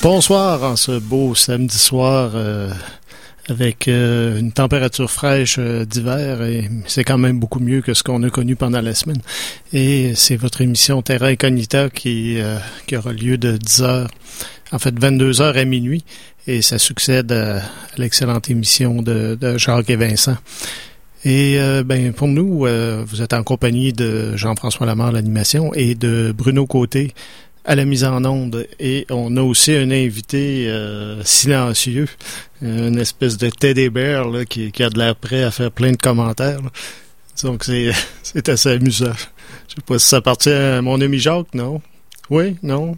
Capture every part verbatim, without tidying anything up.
Bonsoir en ce beau samedi soir euh, avec euh, une température fraîche euh, d'hiver et c'est quand même beaucoup mieux que ce qu'on a connu pendant la semaine. Et c'est votre émission Terra Incognita qui, euh, qui aura lieu de dix heures, en fait vingt-deux heures à minuit et ça succède à, à l'excellente émission de, de Jacques et Vincent. Et euh, ben pour nous, euh, vous êtes en compagnie de Jean-François Lamar, l'animation, et de Bruno Côté à la mise en onde. Et on a aussi un invité euh, silencieux, une espèce de teddy bear là, qui, qui a de l'air prêt à faire plein de commentaires. Là. Donc c'est, c'est assez amusant. Je sais pas si ça appartient à mon ami Jacques, non? Oui? Non?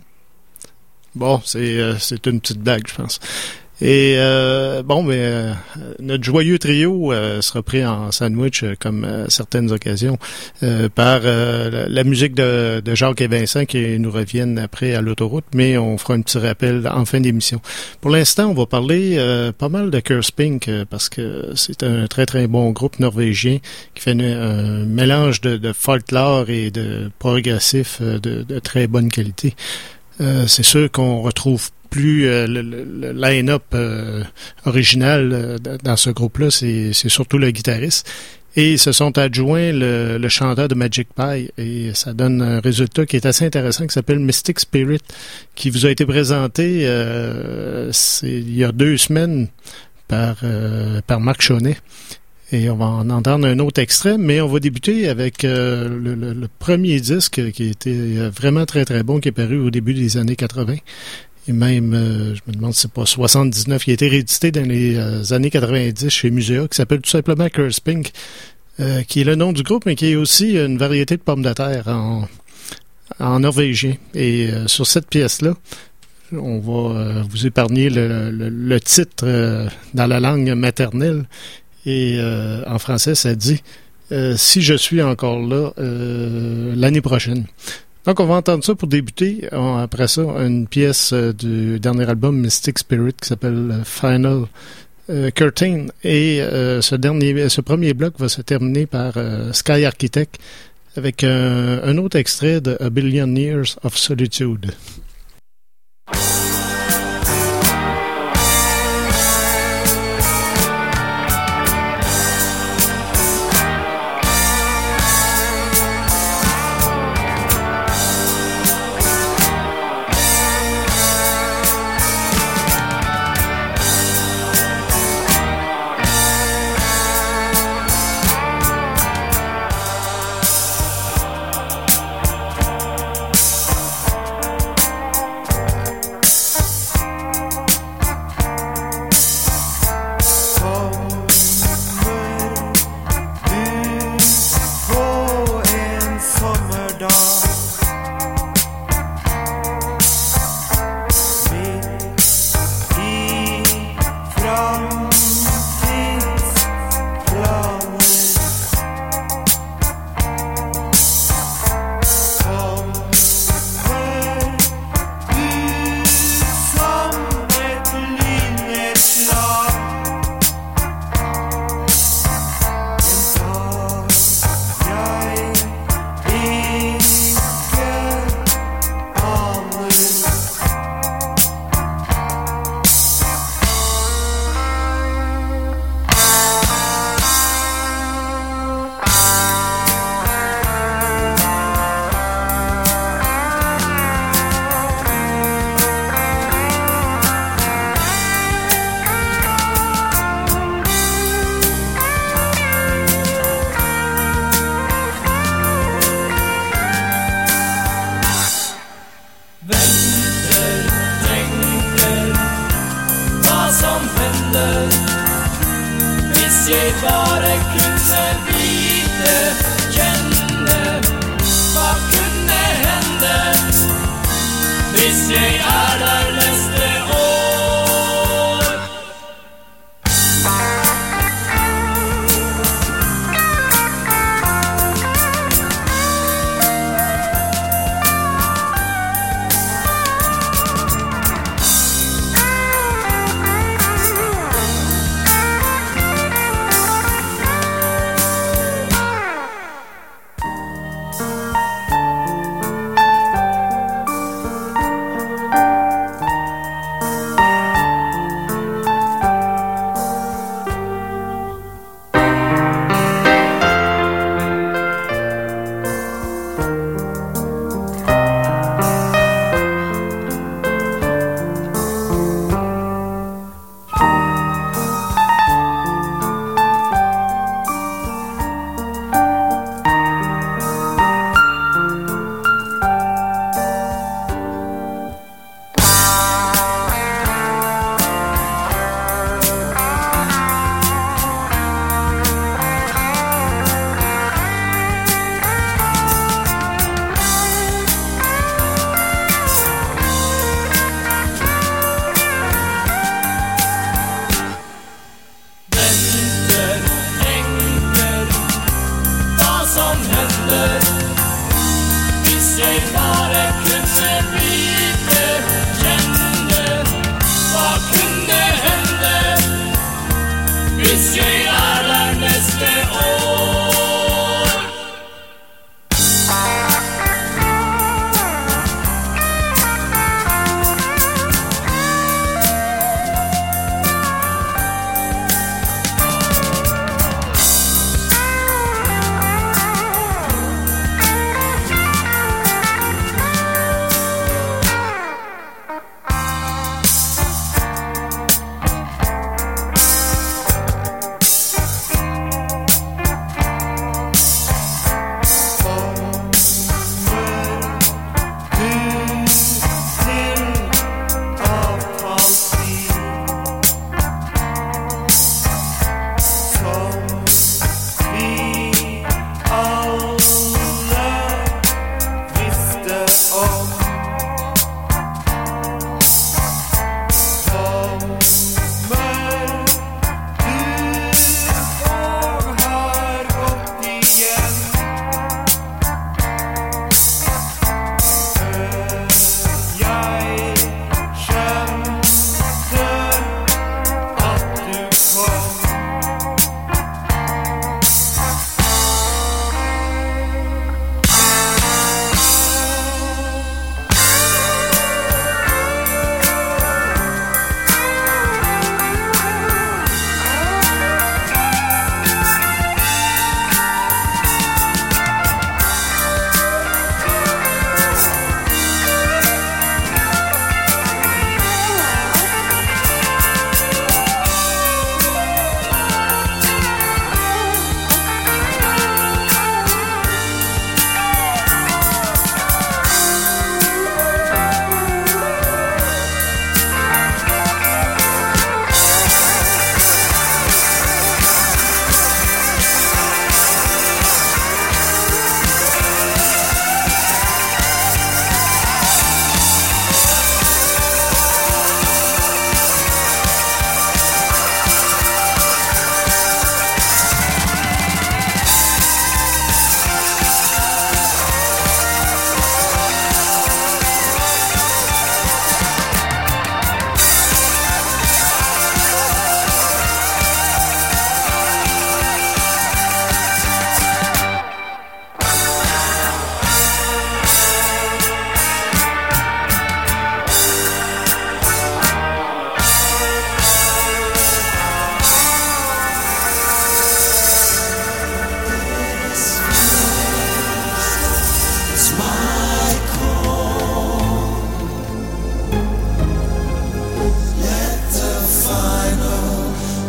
Bon, c'est, euh, c'est une petite blague, je pense. Et euh, bon, mais euh, notre joyeux trio euh, sera pris en sandwich, euh, comme à certaines occasions, euh, par euh, la, la musique de, de Jacques et Vincent qui nous reviennent après à l'autoroute, mais on fera un petit rappel en fin d'émission. Pour l'instant, on va parler euh, pas mal de Curse Pink, euh, parce que c'est un très très bon groupe norvégien qui fait une, un mélange de, de folklore et de progressif euh, de, de très bonne qualité. Euh, c'est sûr qu'on retrouve plus euh, le, le line-up euh, original euh, dans ce groupe-là, c'est, c'est surtout le guitariste. Et ils se sont adjoints le, le chanteur de Magic Pie et ça donne un résultat qui est assez intéressant qui s'appelle Mystic Spirit, qui vous a été présenté euh, c'est, il y a deux semaines par, euh, par Marc Chaunet. Et on va en entendre un autre extrait, mais on va débuter avec euh, le, le, le premier disque qui était vraiment très très bon, qui est paru au début des années quatre-vingts. Et même, euh, je me demande si c'est pas soixante-dix-neuf, qui a été réédité dans les euh, années quatre-vingt-dix chez Musea, qui s'appelle tout simplement Curse Pink, euh, qui est le nom du groupe, mais qui est aussi une variété de pommes de terre en, en norvégien. Et euh, sur cette pièce-là, on va euh, vous épargner le, le, le titre euh, dans la langue maternelle. Et euh, en français, ça dit euh, « Si je suis encore là euh, l'année prochaine ». Donc, on va entendre ça pour débuter. On, après ça, une pièce euh, du dernier album Mystic Spirit qui s'appelle Final euh, Curtain. Et euh, ce dernier, ce premier bloc va se terminer par euh, Sky Architect avec un, un autre extrait de A Billion Years of Solitude.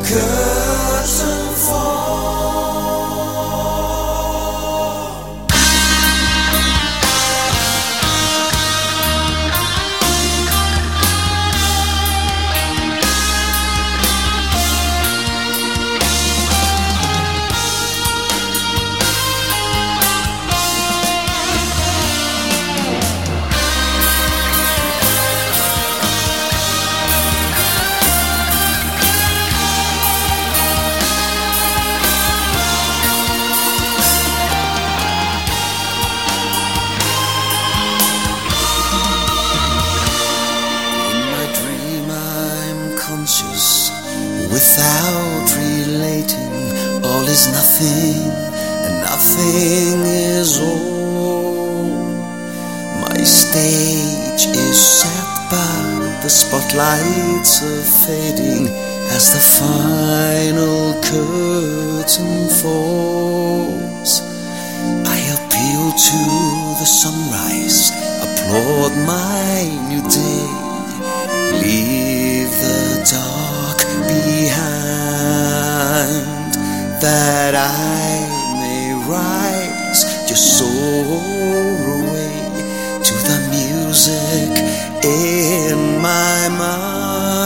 curtain fall. Without relating, all is nothing and nothing is all. My stage is set, but the spotlights are fading as the final curtain falls. I appeal to the sunrise, applaud my new day, leave the dark behind, that I may rise, just soar away to the music in my mind.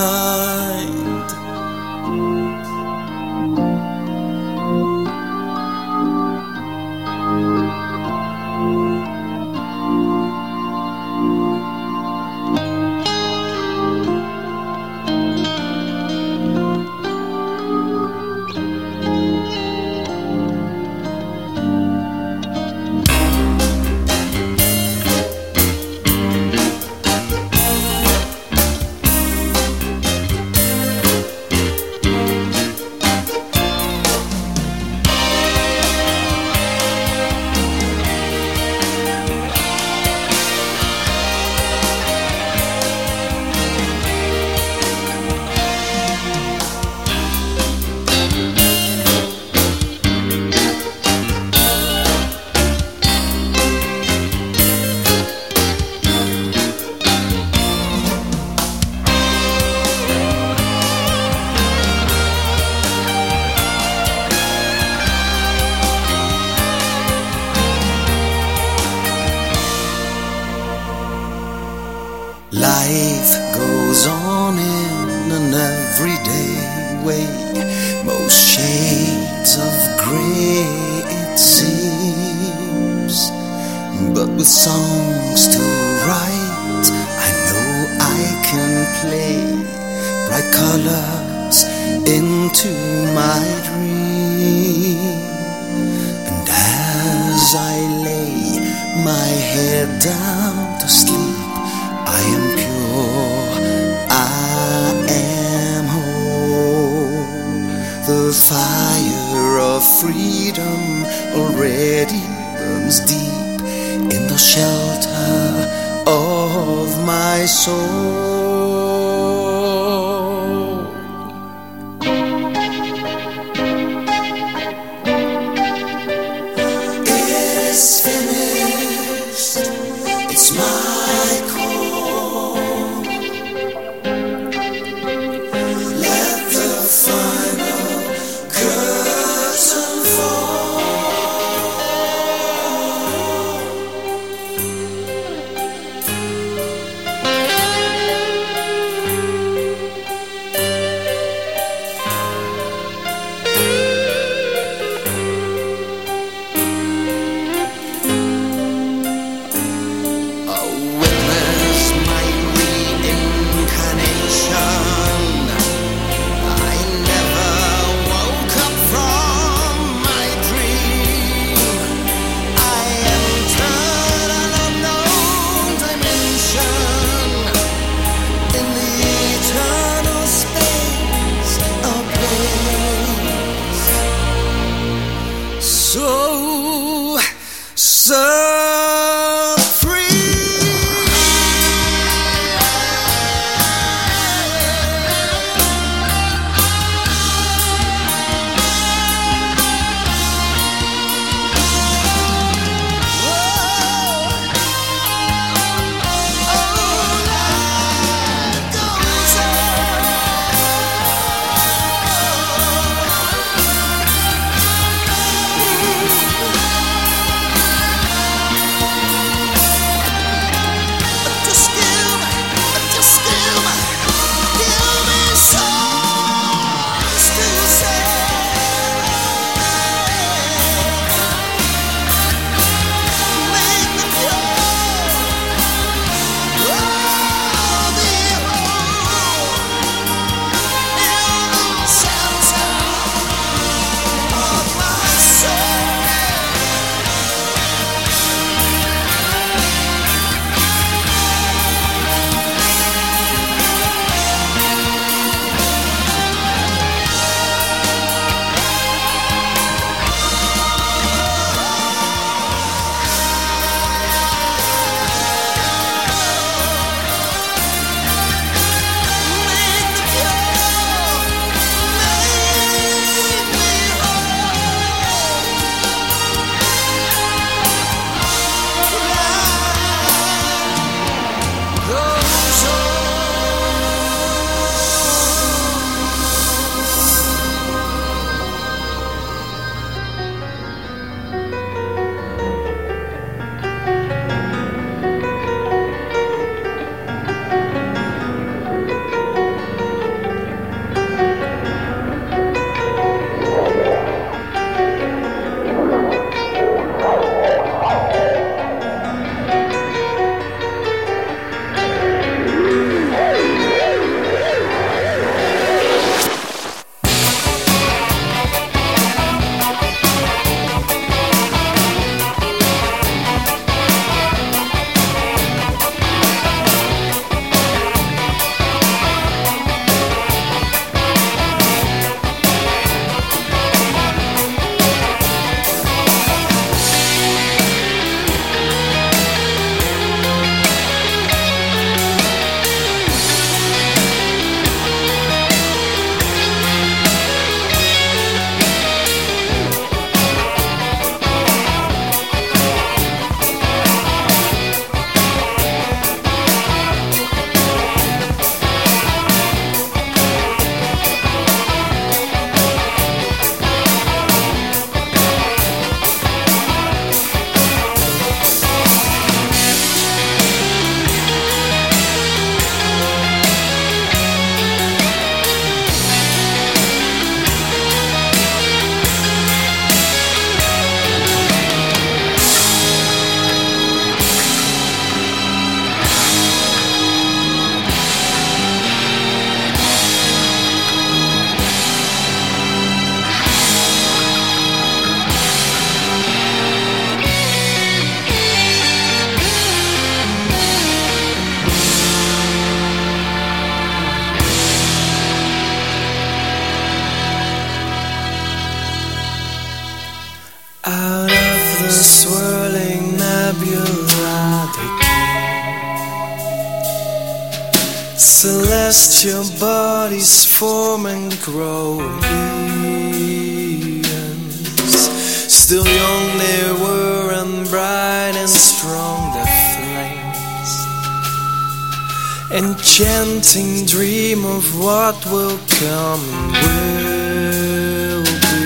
Life goes on in an everyday way, most shades of grey it seems, but with songs to write, I know I can play bright colors into my dream. And as I lay my head down to sleep, I am pure, I am whole. The fire of freedom already burns deep in the shelter of my soul. It's finished, it's my call. Let the final curtain fall. celestial bodies form and grow. Eons, still young they were, and bright and strong their flames. Enchanting dream of what will come and will be.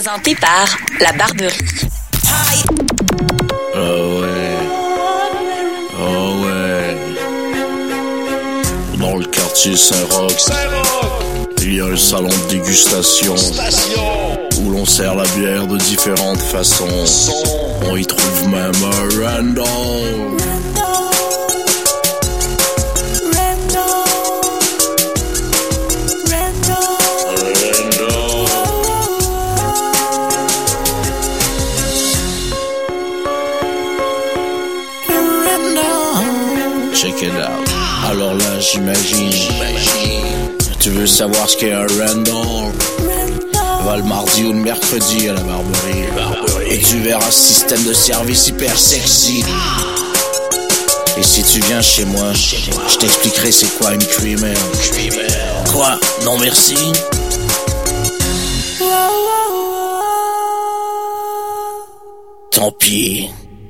Présenté par La Barberie. Oh ouais. Oh ouais. Dans le quartier Saint-Roch, il y a un salon de dégustation où l'on sert la bière de différentes façons. On y trouve même un Randall. Check it out. Alors là, j'imagine, tu veux savoir ce qu'est un Randall? Va le mardi ou le mercredi à la Barberie. Et tu verras ce système de service hyper sexy. Et si tu viens chez moi, je t'expliquerai c'est quoi une creamer. Quoi? Non merci. Tant pis.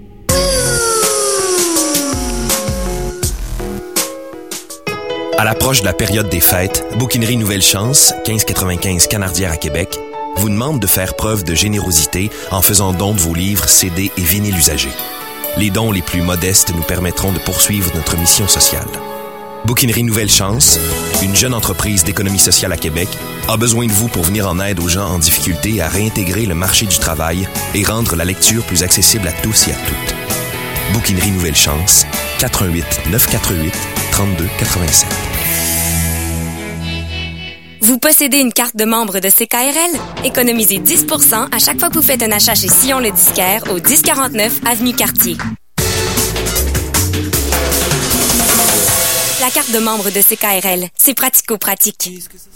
À l'approche de la période des fêtes, Bouquinerie Nouvelle Chance, quinze quatre-vingt-quinze Canardière à Québec, vous demande de faire preuve de générosité en faisant don de vos livres, C D et vinyles usagés. Les dons les plus modestes nous permettront de poursuivre notre mission sociale. Bouquinerie Nouvelle Chance, une jeune entreprise d'économie sociale à Québec, a besoin de vous pour venir en aide aux gens en difficulté à réintégrer le marché du travail et rendre la lecture plus accessible à tous et à toutes. Bouquinerie Nouvelle Chance, quatre un huit neuf quatre huit trente-deux quatre-vingt-sept. Vous possédez une carte de membre de C K R L? Économisez dix pour cent à chaque fois que vous faites un achat chez Sillon le disquaire au dix quarante-neuf Avenue Cartier. La carte de membre de C K R L, c'est pratico-pratique.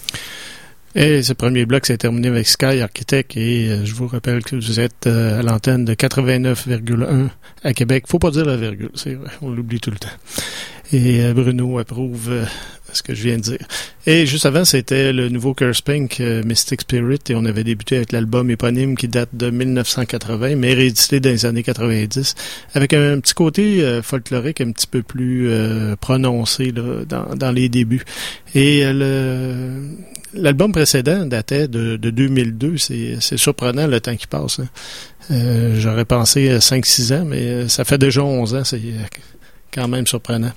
Et ce premier bloc s'est terminé avec Sky Architect et euh, je vous rappelle que vous êtes euh, à l'antenne de quatre-vingt-neuf virgule un à Québec. Faut pas dire la virgule, c'est vrai, on l'oublie tout le temps. Et euh, Bruno approuve euh, ce que je viens de dire. Et juste avant, c'était le nouveau Curse Pink, euh, Mystic Spirit, et on avait débuté avec l'album éponyme qui date de dix-neuf cent quatre-vingts, mais réédité dans les années quatre-vingt-dix, avec un, un petit côté euh, folklorique un petit peu plus euh, prononcé là, dans, dans les débuts. Et euh, le... L'album précédent datait de, de deux mille deux. C'est, c'est surprenant le temps qui passe. Hein. Euh, j'aurais pensé cinq six ans, mais ça fait déjà onze ans. C'est quand même surprenant.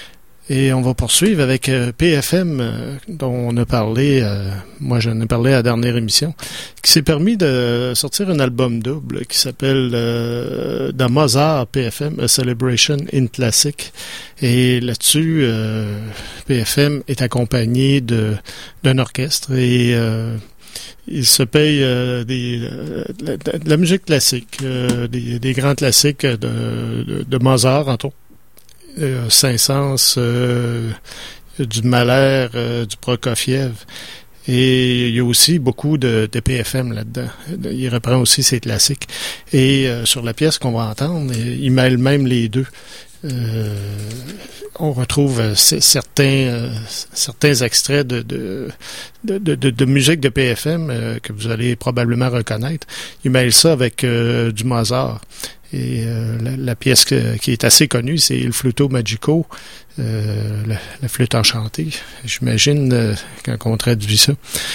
Et on va poursuivre avec euh, P F M, euh, dont on a parlé, euh, moi j'en ai parlé à la dernière émission, qui s'est permis de sortir un album double qui s'appelle euh, The Mozart P F M, A Celebration in Classic. Et là-dessus, euh, P F M est accompagné de, d'un orchestre et euh, il se paye euh, des, euh, de, la, de la musique classique, euh, des, des grands classiques de, de, de Mozart, entre autres. Euh, Saint-Saëns, euh, du Mahler, euh, du Prokofiev. Et il y a aussi beaucoup de, de P F M là-dedans. Il reprend aussi ses classiques. Et euh, sur la pièce qu'on va entendre, il mêle même les deux. Euh, on retrouve euh, certains euh, certains extraits de de, de, de, de musique de P F M euh, que vous allez probablement reconnaître. Il mêle ça avec euh, du Mozart. Et euh, la, la pièce que, qui est assez connue, c'est Il Flutto Magico, euh, la, la flûte enchantée, j'imagine, euh, quand on traduit ça.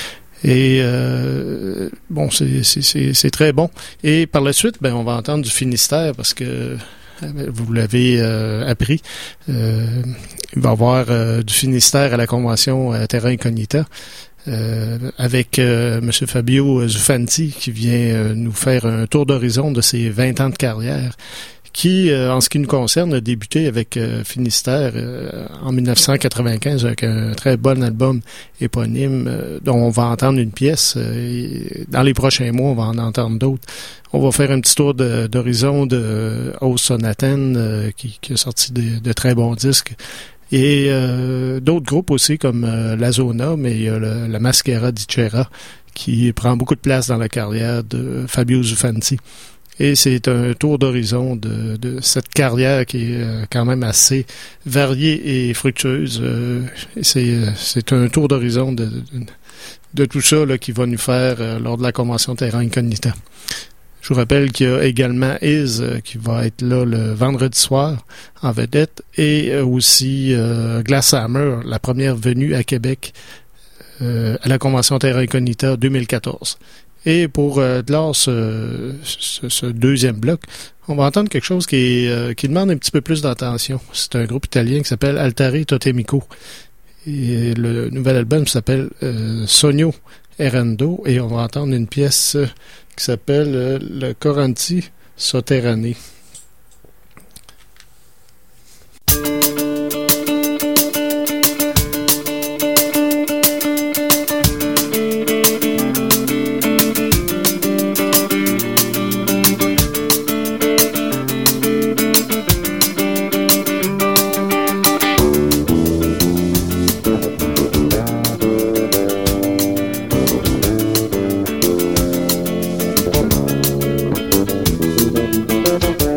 Et euh, bon, c'est, c'est, c'est, c'est très bon. Et par la suite, ben, on va entendre du Finistère parce que vous l'avez euh, appris. Euh, il va y avoir euh, du Finistère à la convention à Terra Incognita. Euh, avec euh, M. Fabio Zufanti qui vient euh, nous faire un tour d'horizon de ses vingt ans de carrière qui, euh, en ce qui nous concerne, a débuté avec euh, Finistère euh, en dix-neuf cent quatre-vingt-quinze avec un très bon album éponyme euh, dont on va entendre une pièce. Euh, et dans les prochains mois, on va en entendre d'autres. On va faire un petit tour de, d'horizon de Os Sonaten euh, qui, qui a sorti de, de très bons disques. Et euh, d'autres groupes aussi comme euh, La Zona, mais il y a le, la Maschera di Cera qui prend beaucoup de place dans la carrière de Fabio Zufanti. Et c'est un tour d'horizon de, de cette carrière qui est euh, quand même assez variée et fructueuse. Euh, c'est, c'est un tour d'horizon de, de, de tout ça là, qui va nous faire euh, lors de la convention Terra Incognita. Je vous rappelle qu'il y a également Is euh, qui va être là le vendredi soir en vedette et euh, aussi euh, Glasshammer, la première venue à Québec euh, à la convention Terra Incognita deux mille quatorze. Et pour euh, de l'art, ce, ce, ce deuxième bloc, on va entendre quelque chose qui, est, euh, qui demande un petit peu plus d'attention. C'est un groupe italien qui s'appelle Altare Totemico. Et le nouvel album s'appelle euh, Sogno Errando. Et on va entendre une pièce euh, qui s'appelle euh, le Coranti Sotterranei. Thank you.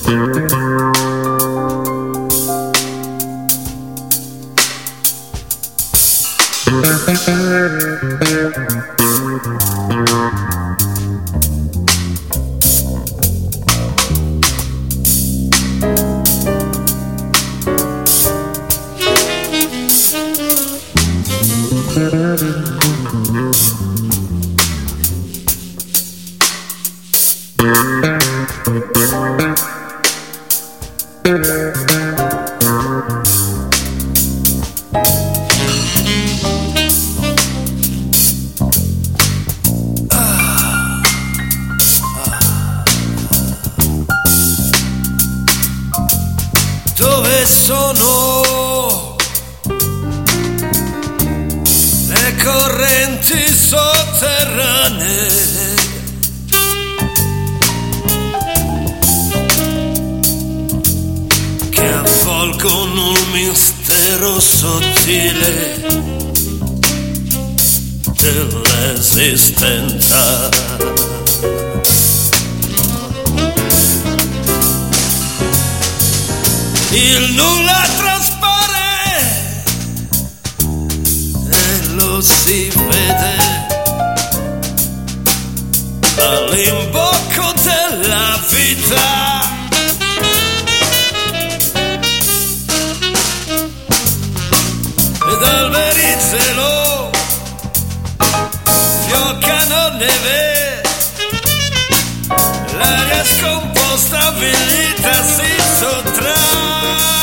Dove sono le correnti sotterranee che avvolgono il mistero sottile dell'esistenza? Il nulla traspare e lo si vede all'imbocco della vita. Ed alberi zelo fioccano neve, l'aria scomposta avvilita si sottrae.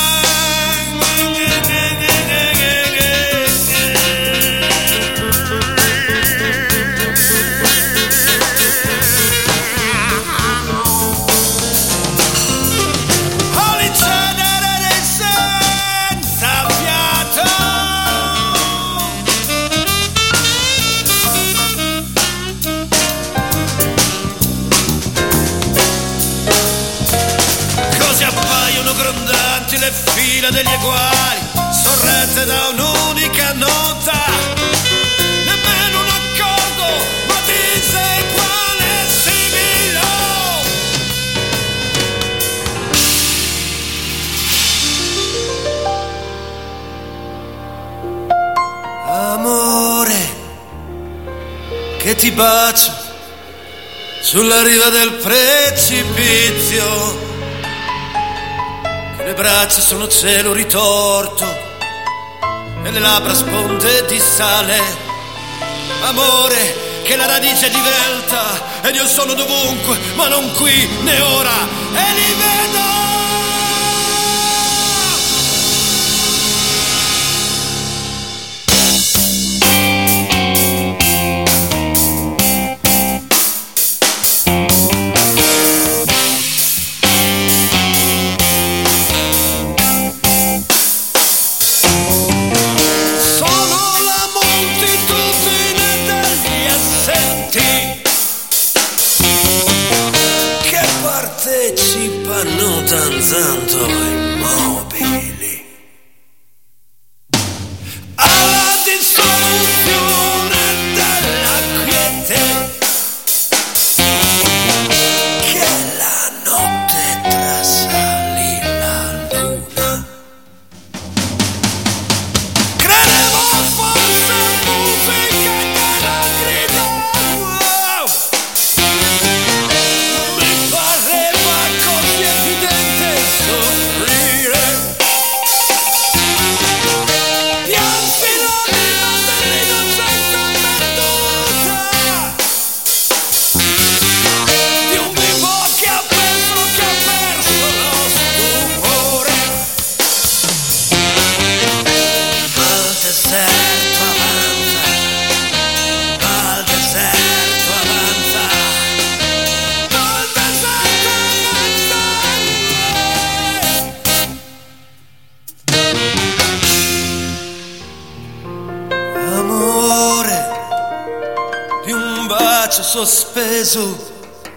Le fila degli eguali sorrette da un'unica nota, nemmeno un accordo ma diseguale sibilo. Amore, che ti bacio sulla riva del precipizio. Le braccia sono cielo ritorto e le labbra sponde di sale. Amore, che la radice divelta ed io sono dovunque, ma non qui né ora, e li vedo. Danzando immobili alla dissoluzione della quiete che la notte trasalì la luna. Credevo fosse musica che la grida, wow. Mi pareva così evidente soffrire. Pianti l'anima dell'innocenza perduta di un vivo che ha perso, che ha perso lo stupore. Al deserto avanza, al deserto avanza, al deserto avanza. Amore di un bacio sospeso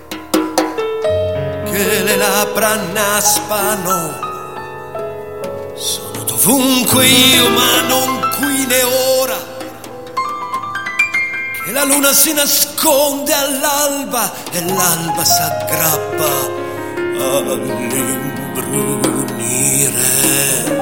che le labbra annaspano. Sono dovunque io, ma non qui né ora. Che la luna si nasconde all'alba e l'alba s'aggrappa all'imbrunire.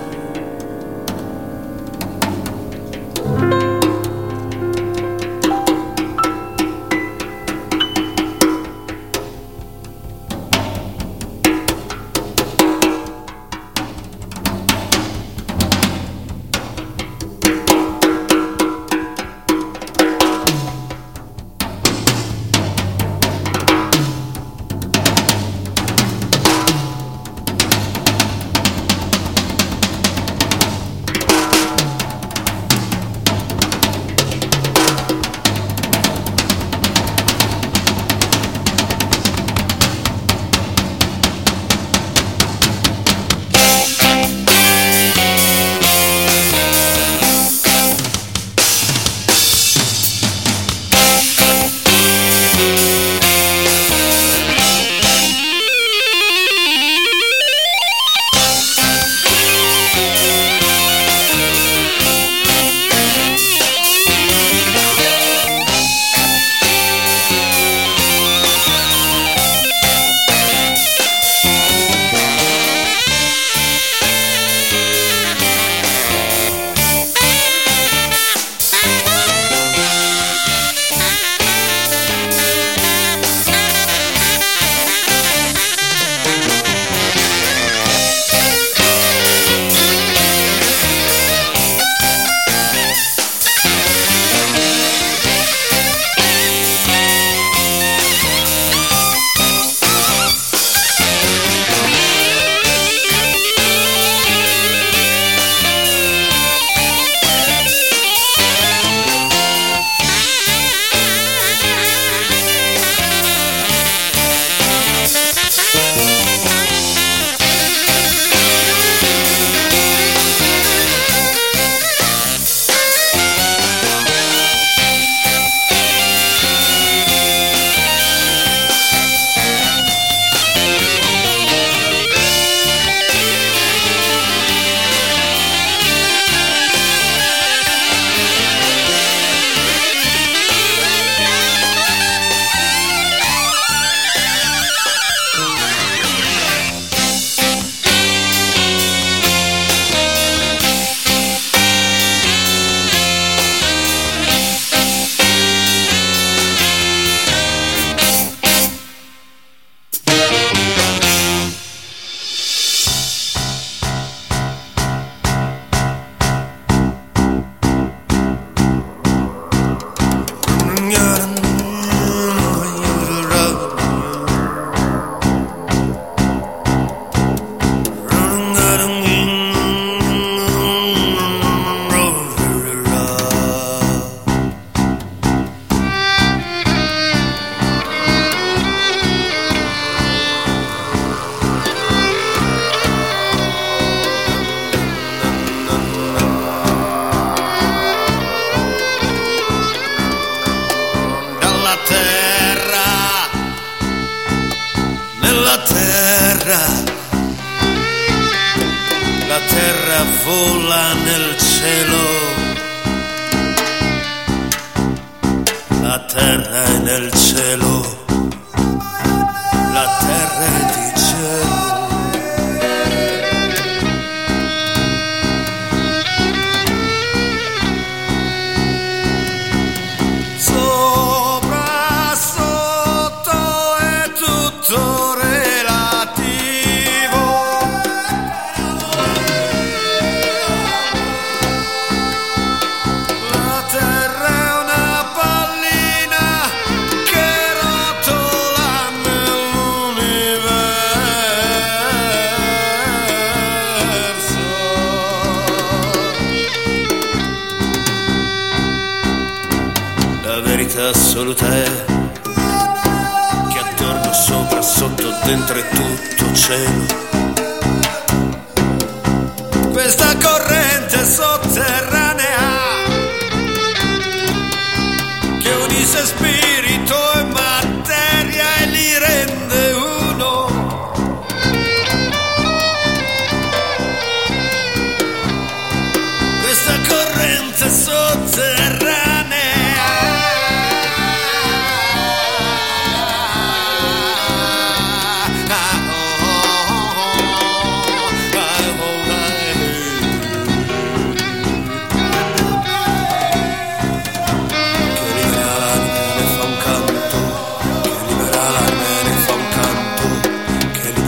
la terra, la terra vola nel cielo, la terra è nel cielo, la terra è di cielo. Sopra, sotto è tutto relativo. La terra è una pallina che rotola nell'universo. La verità assoluta è che attorno, sopra, sotto, dentro è tutto cielo. Questa corrente sotterranea che unisce spirito e materia e li rende uno. Questa corrente sotterranea ah, oh,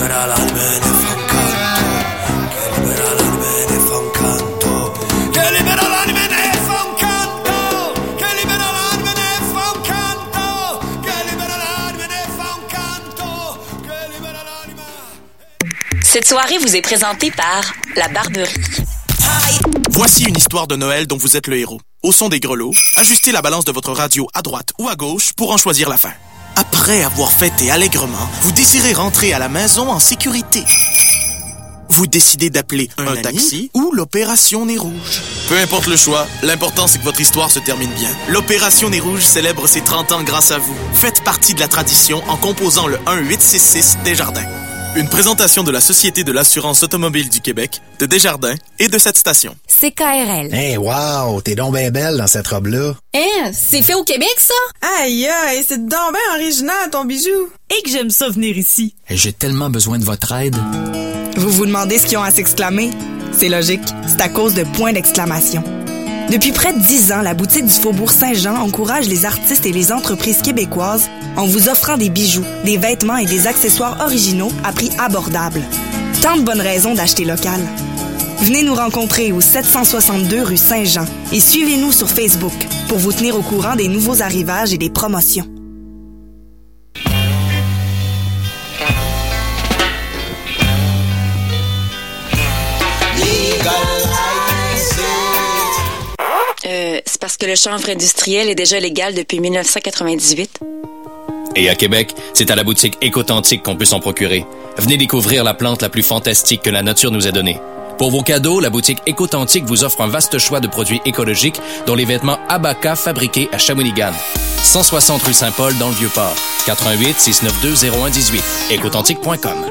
libera l'anima e ne fa un canto, che libera l'anima e ne fa un canto, che libera l'anima e ne fa un canto, che libera l'anima e ne fa un canto, che libera l'anima e ne fa un canto, che libera l'anima. Cette soirée vous est présentée par La Barberie. Voici une histoire de Noël dont vous êtes le héros. Au son des grelots, ajustez la balance de votre radio à droite ou à gauche pour en choisir la fin. Après avoir fêté allègrement, vous désirez rentrer à la maison en sécurité. Vous décidez d'appeler un, un taxi ou l'Opération Nez Rouge. Peu importe le choix, l'important c'est que votre histoire se termine bien. L'Opération Nez Rouge célèbre ses trente ans grâce à vous. Faites partie de la tradition en composant le un huit six six Desjardins. Une présentation de la Société de l'assurance automobile du Québec, de Desjardins et de cette station. C K R L. Hey, wow, t'es donc bien belle dans cette robe-là. Hein, c'est fait au Québec, ça? Aïe, aïe, c'est donc bien original, ton bijou. Et que j'aime ça venir ici. Hey, j'ai tellement besoin de votre aide. Vous vous demandez ce qu'ils ont à s'exclamer? C'est logique, c'est à cause de points d'exclamation. Depuis près de dix ans, la boutique du Faubourg Saint-Jean encourage les artistes et les entreprises québécoises en vous offrant des bijoux, des vêtements et des accessoires originaux à prix abordable. Tant de bonnes raisons d'acheter local. Venez nous rencontrer au sept cent soixante-deux rue Saint-Jean et suivez-nous sur Facebook pour vous tenir au courant des nouveaux arrivages et des promotions. Euh, c'est parce que le chanvre industriel est déjà légal depuis dix-neuf cent quatre-vingt-dix-huit. Et à Québec, c'est à la boutique Écotantique qu'on peut s'en procurer. Venez découvrir la plante la plus fantastique que la nature nous a donnée. Pour vos cadeaux, la boutique Écotantique vous offre un vaste choix de produits écologiques, dont les vêtements Abaca fabriqués à Shawinigan. cent soixante rue Saint-Paul dans le Vieux-Port. quatre un huit, six neuf deux, zéro un un huit. écotantique point com.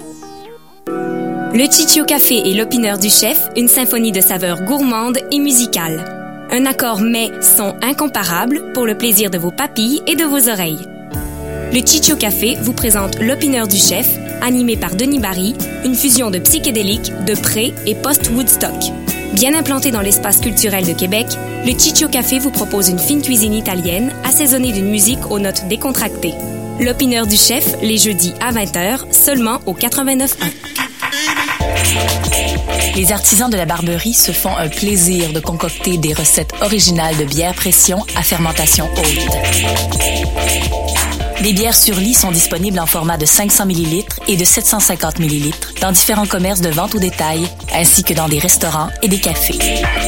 Le Chichio Café et l'Opineur du Chef, une symphonie de saveurs gourmandes et musicales. Un accord mets-son incomparable pour le plaisir de vos papilles et de vos oreilles. Le Chichio Café vous présente l'Opineur du Chef, animé par Denis Barry, une fusion de psychédélique, de pré et post-Woodstock. Bien implanté dans l'espace culturel de Québec, le Chichio Café vous propose une fine cuisine italienne assaisonnée d'une musique aux notes décontractées. L'Opineur du Chef, les jeudis à vingt heures, seulement au quatre-vingt-neuf un. Les artisans de la Barberie se font un plaisir de concocter des recettes originales de bière pression à fermentation haute. Des bières sur lit sont disponibles en format de cinq cents millilitres et de sept cent cinquante millilitres dans différents commerces de vente au détail, ainsi que dans des restaurants et des cafés.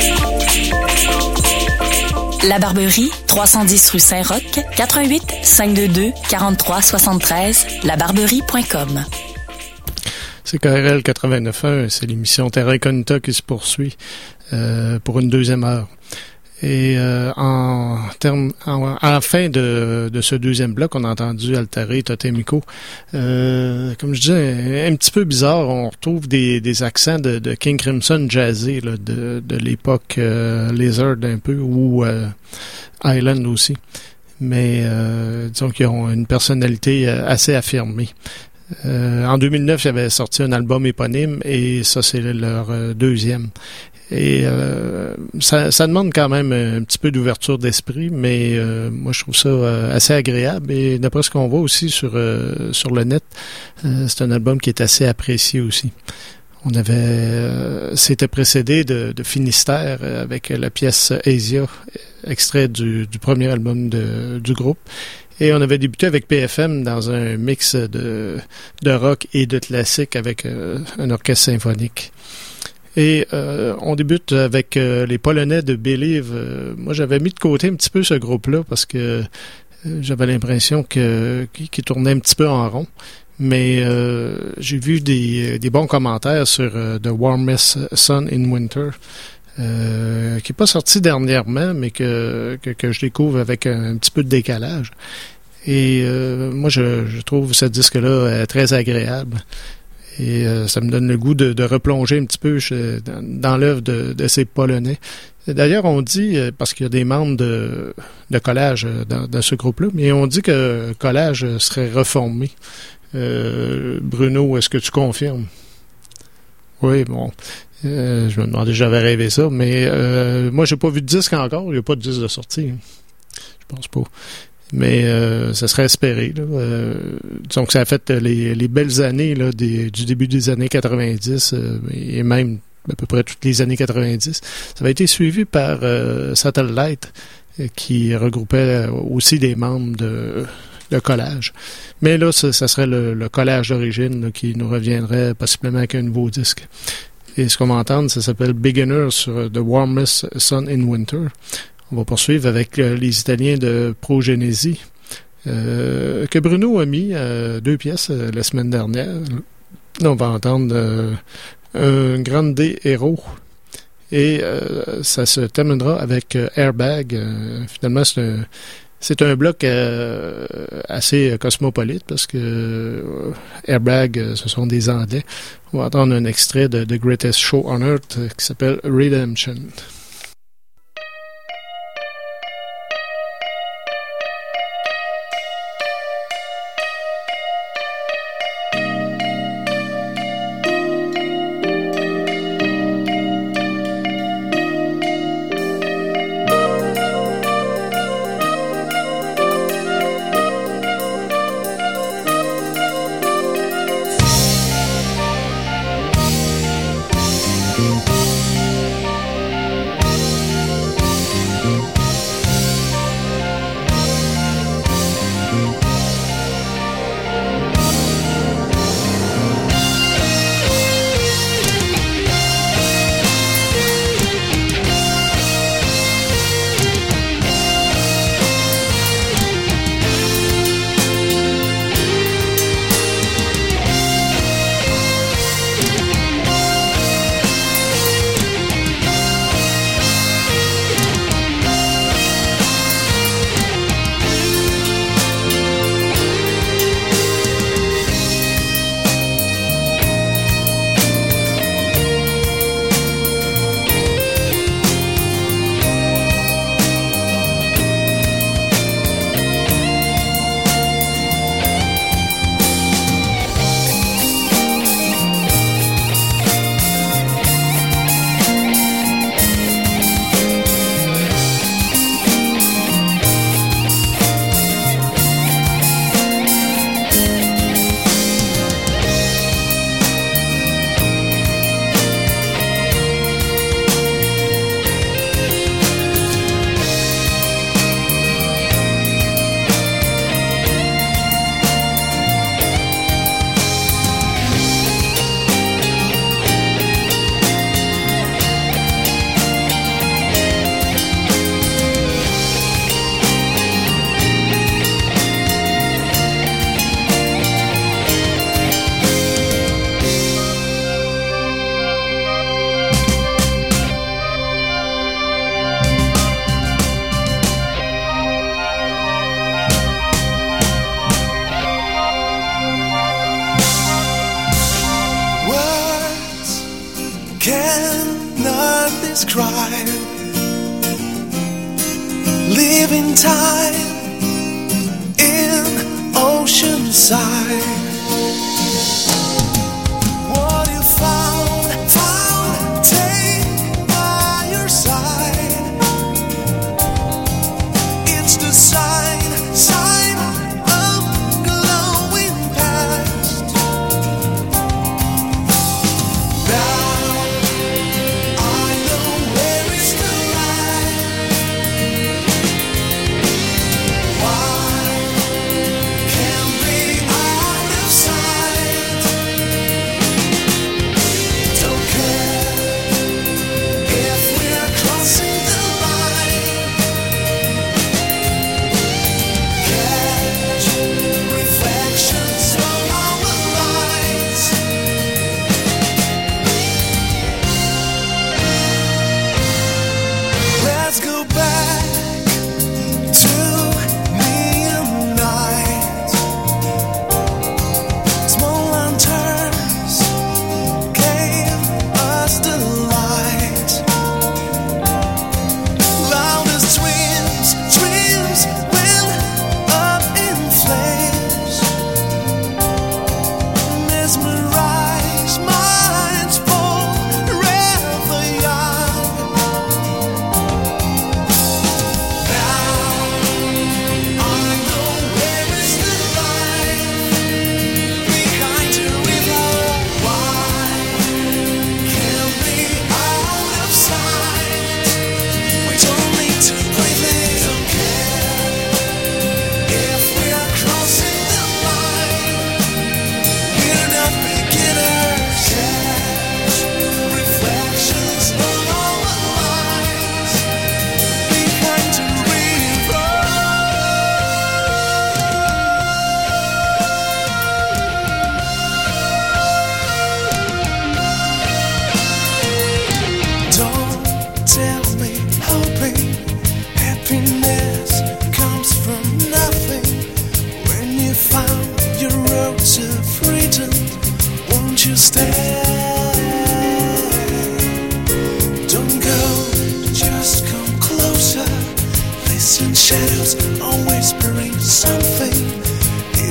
La Barberie, trois cent dix rue Saint-Roch, quatre un huit, cinq deux deux, quarante-trois soixante-treize, labarberie point com. C K R L quatre-vingt-neuf un, c'est l'émission Terra Incognita qui se poursuit euh, pour une deuxième heure. Et euh, en termes, en, à la fin de, de ce deuxième bloc, on a entendu Altare Totemico. Euh, comme je disais, un, un petit peu bizarre, on retrouve des, des accents de, de King Crimson jazzé là, de, de l'époque euh, Lizard un peu, ou euh, Island aussi. Mais euh, disons qu'ils ont une personnalité assez affirmée. Euh, en deux mille neuf, il avait sorti un album éponyme et ça, c'est leur euh, deuxième. Et euh, ça, ça demande quand même un petit peu d'ouverture d'esprit, mais euh, moi, je trouve ça euh, assez agréable. Et d'après ce qu'on voit aussi sur, euh, sur le net, euh, c'est un album qui est assez apprécié aussi. On avait, euh, c'était précédé de, de Finistère avec la pièce Asia, extrait du, du premier album de, du groupe. Et on avait débuté avec P F M dans un mix de, de rock et de classique avec euh, un orchestre symphonique. Et euh, on débute avec euh, les Polonais de Believe. Euh, moi, j'avais mis de côté un petit peu ce groupe-là parce que euh, j'avais l'impression que qu'il tournait un petit peu en rond. Mais euh, j'ai vu des, des bons commentaires sur euh, The Warmest Sun in Winter. Euh, qui n'est pas sorti dernièrement, mais que, que, que je découvre avec un, un petit peu de décalage. Et euh, moi, je, je trouve ce disque-là euh, très agréable. Et euh, ça me donne le goût de, de replonger un petit peu chez, dans, dans l'œuvre de, de ces Polonais. Et d'ailleurs, on dit, parce qu'il y a des membres de, de Collage dans, dans ce groupe-là, mais on dit que Collage serait reformé. Euh, Bruno, est-ce que tu confirmes? Oui, bon... Euh, je me demandais si j'avais rêvé ça, mais euh, moi j'ai pas vu de disque encore, il n'y a pas de disque de sortie. Je pense pas. Mais euh, ça serait espéré. Là. Euh, disons que ça a fait les, les belles années là, des, du début des années quatre-vingt-dix euh, et même à peu près toutes les années quatre-vingt-dix. Ça avait été suivi par euh, Satellite, euh, qui regroupait aussi des membres de, de collage. Mais là, ça, ça serait le, le collage d'origine là, qui nous reviendrait possiblement avec un nouveau disque. Et ce qu'on va entendre, ça s'appelle Beginner sur The Warmest Sun in Winter. On va poursuivre avec euh, les Italiens de Progenesi, euh, que Bruno a mis euh, deux pièces euh, la semaine dernière. Là, on va entendre euh, un Grande Héros. Et euh, ça se terminera avec euh, Airbag. Euh, finalement, c'est un, c'est un bloc euh, assez cosmopolite parce que euh, Airbag, euh, ce sont des Anglais. On va entendre un extrait de The Greatest Show on Earth euh, qui s'appelle Redemption. describe living time in Oceanside. What you found, found, take by your side. It's the sign, sign of glowing past. Now I know where is the light. Why can't be out of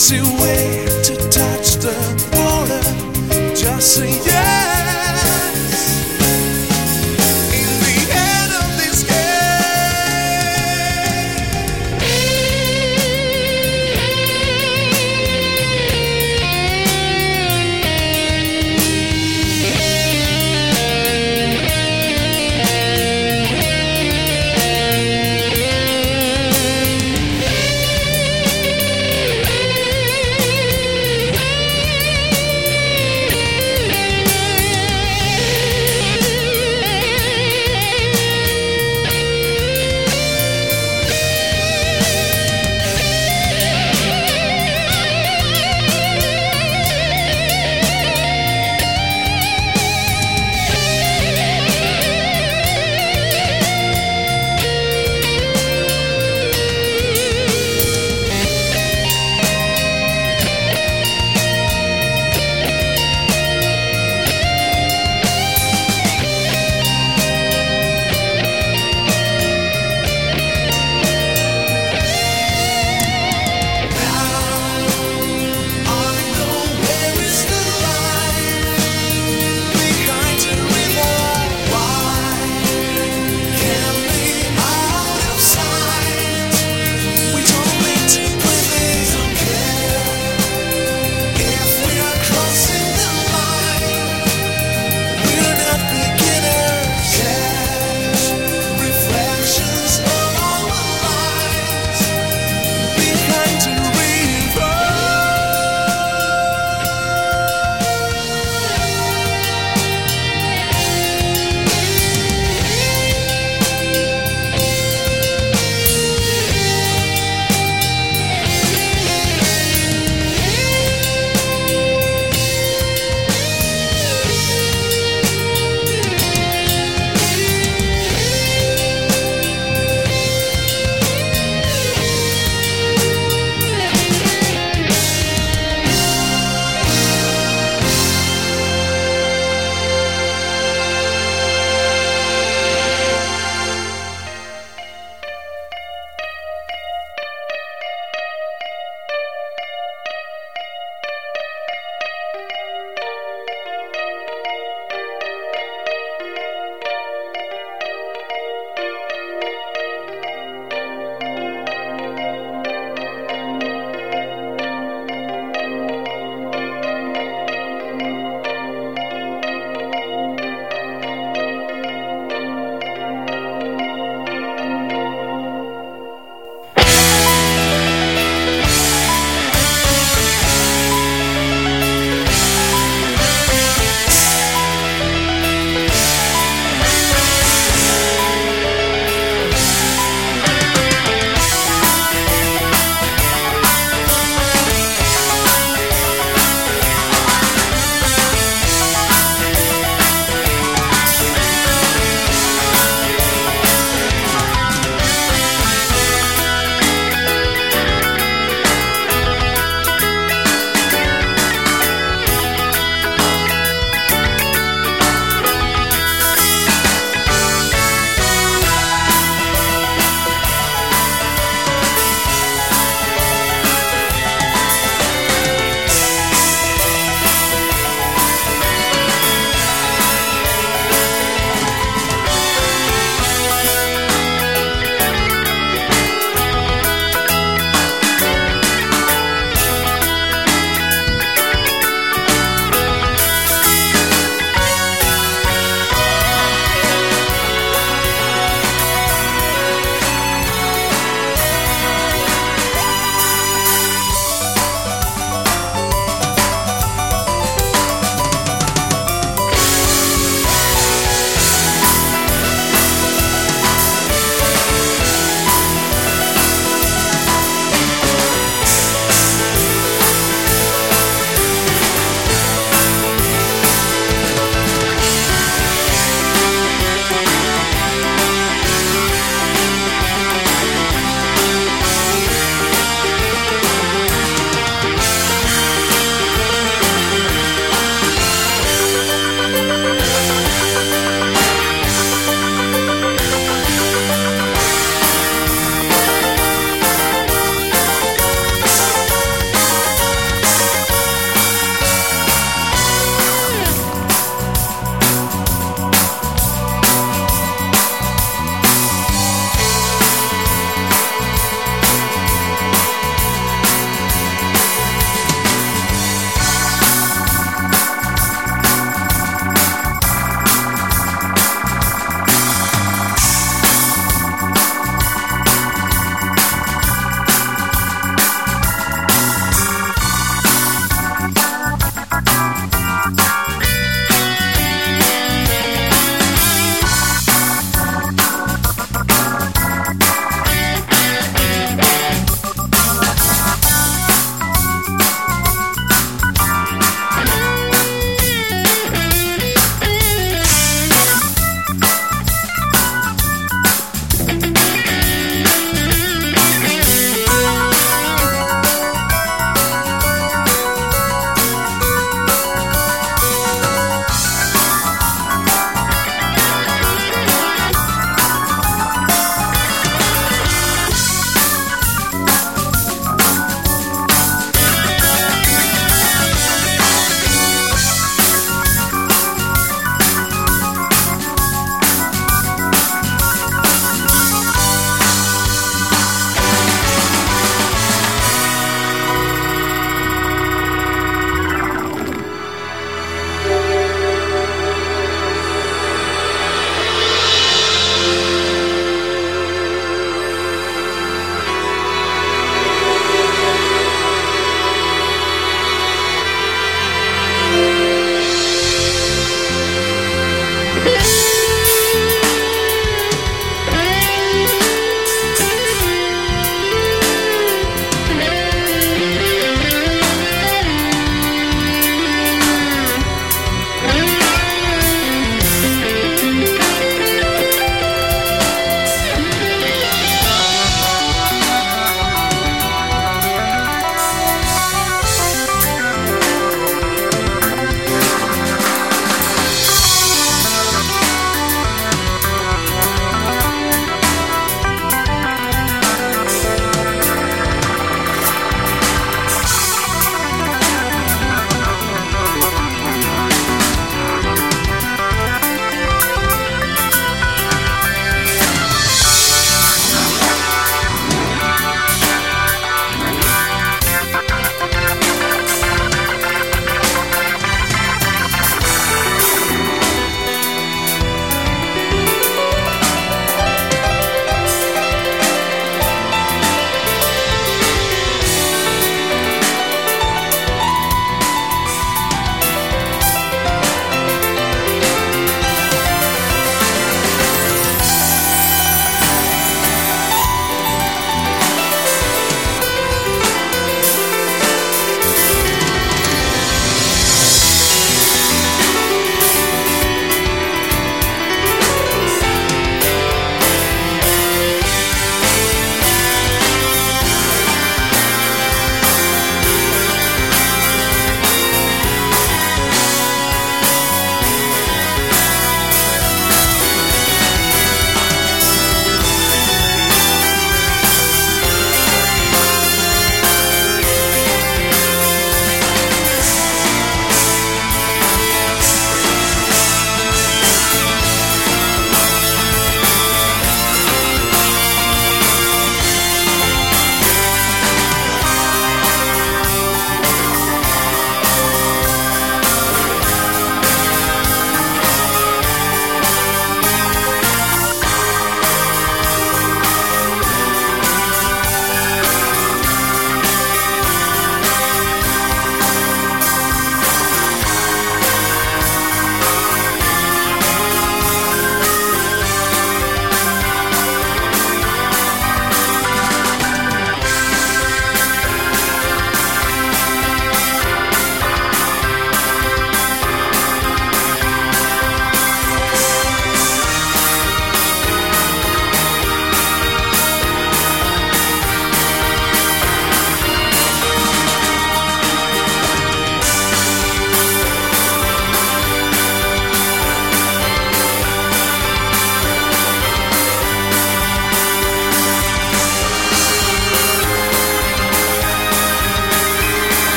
fancy way to touch the border. Just say yes. In the end of this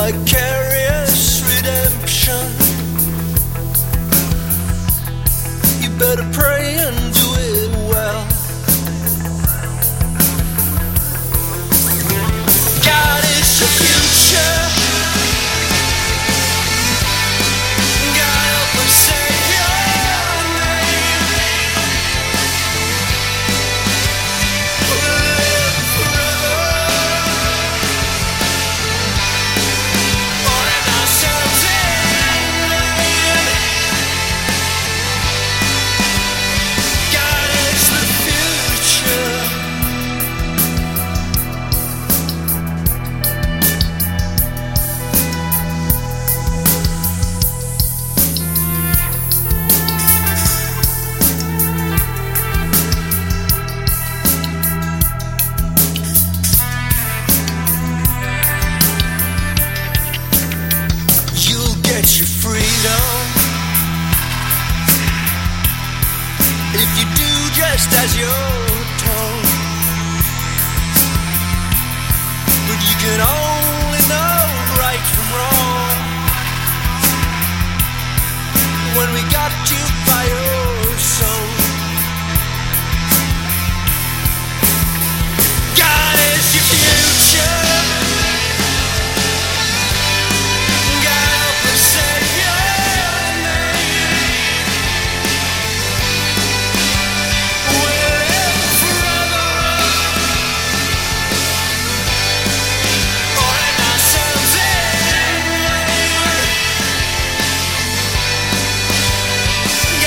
vicarious redemption. You better pray and do it well. God is your future. God help us say your name. We'll live forever. Or in ourselves in vain. God is the future. You'll get your freedom if you do just as you're told. But you can only know right from wrong when we got you by your soul. God is your future. God help us say your name. We'll live forever. Or in ourselves in vain.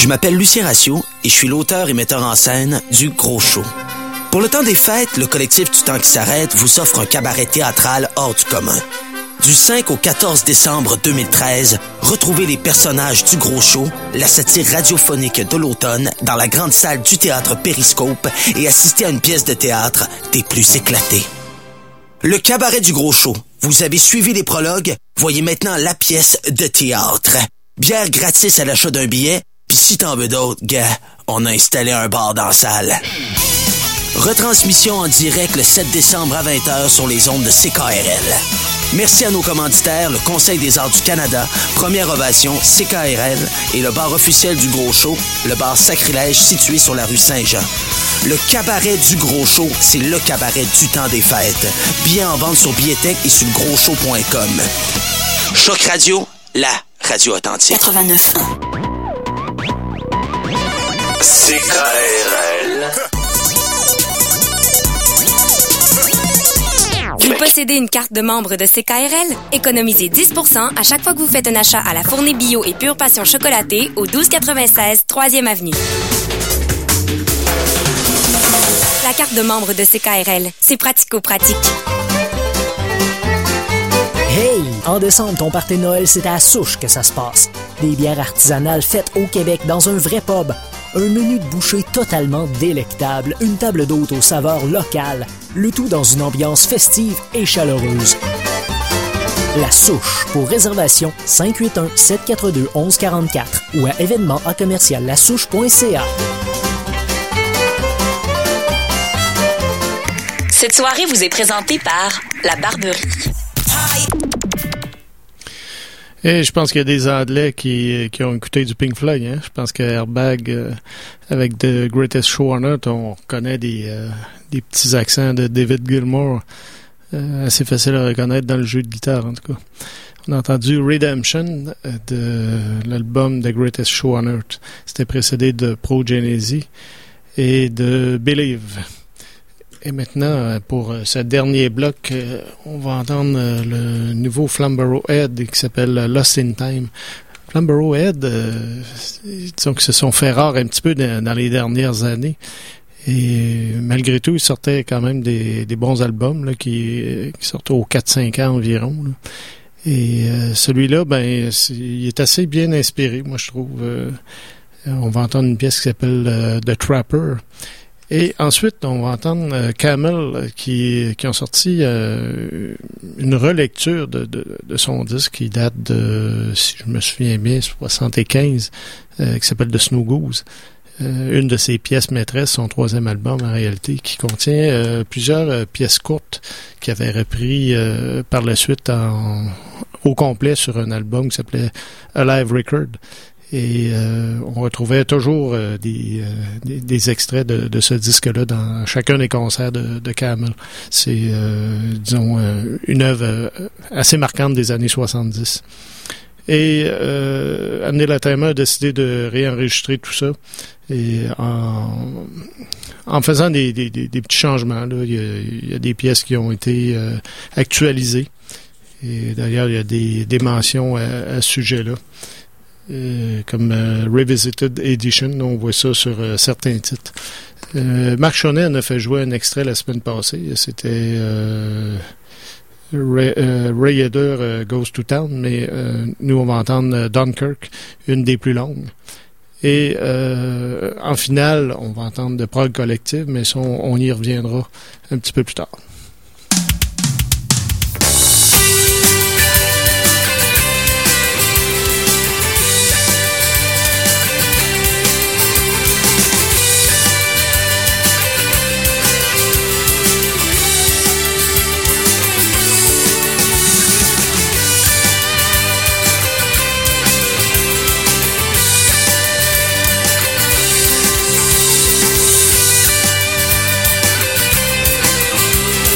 m'appelle Lucien Ratio et je suis l'auteur et metteur en scène du Gros Show. Pour le temps des fêtes, le collectif Du Temps qui s'arrête vous offre un cabaret théâtral hors du commun. Du cinq au quatorze décembre deux mille treize, retrouvez les personnages du Gros Show, la satire radiophonique de l'automne, dans la grande salle du théâtre Périscope et assistez à une pièce de théâtre des plus éclatées. Le cabaret du Gros Show. Vous avez suivi les prologues, voyez maintenant la pièce de théâtre. Bière gratis à l'achat d'un billet, puis si t'en veux d'autres, gars, on a installé un bar dans la salle. Retransmission en direct le sept décembre à vingt heures sur les ondes de C K R L. Merci à nos commanditaires, le Conseil des arts du Canada, Première Ovation, C K R L et le bar officiel du Gros Show, le bar Sacrilège situé sur la rue Saint-Jean. Le cabaret du Gros Show, c'est le cabaret du temps des fêtes. Billets en vente sur Billetech et sur gros show point com. Choc Radio, la radio authentique. quatre-vingt-neuf C K R L. Vous possédez une carte de membre de C K R L? Économisez dix pour cent à chaque fois que vous faites un achat à la Fournée Bio et Pure Passion chocolatée au douze quatre-vingt-seize troisième avenue. La carte de membre de C K R L, c'est pratico-pratique. Hey! En décembre, ton party de Noël, c'est à Souche que ça se passe. Des bières artisanales faites au Québec dans un vrai pub. Un menu de bouchées totalement délectable. Une table d'hôtes aux saveurs locales. Le tout dans une ambiance festive et chaleureuse. La Souche. Pour réservation, cinq huit un, sept quatre deux, un un quatre quatre ou à événement à commercial lasouche point c a. Cette soirée vous est présentée par La Barberie. Et je pense qu'il y a des Anglais qui, qui ont écouté du Pink Floyd. Hein? Je pense que Airbag, euh, avec The Greatest Show on Earth, on reconnaît des, euh, des petits accents de David Gilmour. Euh, assez facile à reconnaître dans le jeu de guitare, en tout cas. On a entendu Redemption de l'album The Greatest Show on Earth. C'était précédé de Progenesis et de Believe. Et maintenant, pour ce dernier bloc, on va entendre le nouveau Flamborough Head qui s'appelle Lost in Time. Flamborough Head, euh, disons que se sont fait rares un petit peu dans, dans les dernières années. Et malgré tout, ils sortaient quand même des, des bons albums là, qui, qui sortaient aux quatre cinq ans environ. Là. Et euh, celui-là, ben, c'est, il est assez bien inspiré, moi je trouve. Euh, on va entendre une pièce qui s'appelle euh, The Trapper. Et ensuite, on va entendre euh, Camel qui, qui ont sorti euh, une relecture de, de, de son disque qui date de, si je me souviens bien, soixante-quinze, euh, qui s'appelle The Snow Goose. Euh, une de ses pièces maîtresses, son troisième album en réalité, qui contient euh, plusieurs euh, pièces courtes qu'il avait repris euh, par la suite en, au complet sur un album qui s'appelait Alive Record. Et euh, on retrouvait toujours euh, des, euh, des, des extraits de, de ce disque-là dans chacun des concerts de, de Camel. C'est, euh, disons, euh, une œuvre euh, assez marquante des années soixante-dix. Et euh, Neil Attimer a décidé de réenregistrer tout ça. Et en, en faisant des, des, des, des petits changements, là, il y a, il y a des pièces qui ont été euh, actualisées. Et d'ailleurs, il y a des, des mentions à, à ce sujet-là. Euh, comme euh, Revisited Edition, on voit ça sur euh, certains titres. Euh, Marc Chaunet en a fait jouer un extrait la semaine passée. C'était euh, Ray, euh, Ray Heder euh, Goes to Town, mais euh, nous on va entendre euh, Dunkirk, une des plus longues. Et euh, en finale, on va entendre de Prog Collective, mais ça, on, on y reviendra un petit peu plus tard. Thank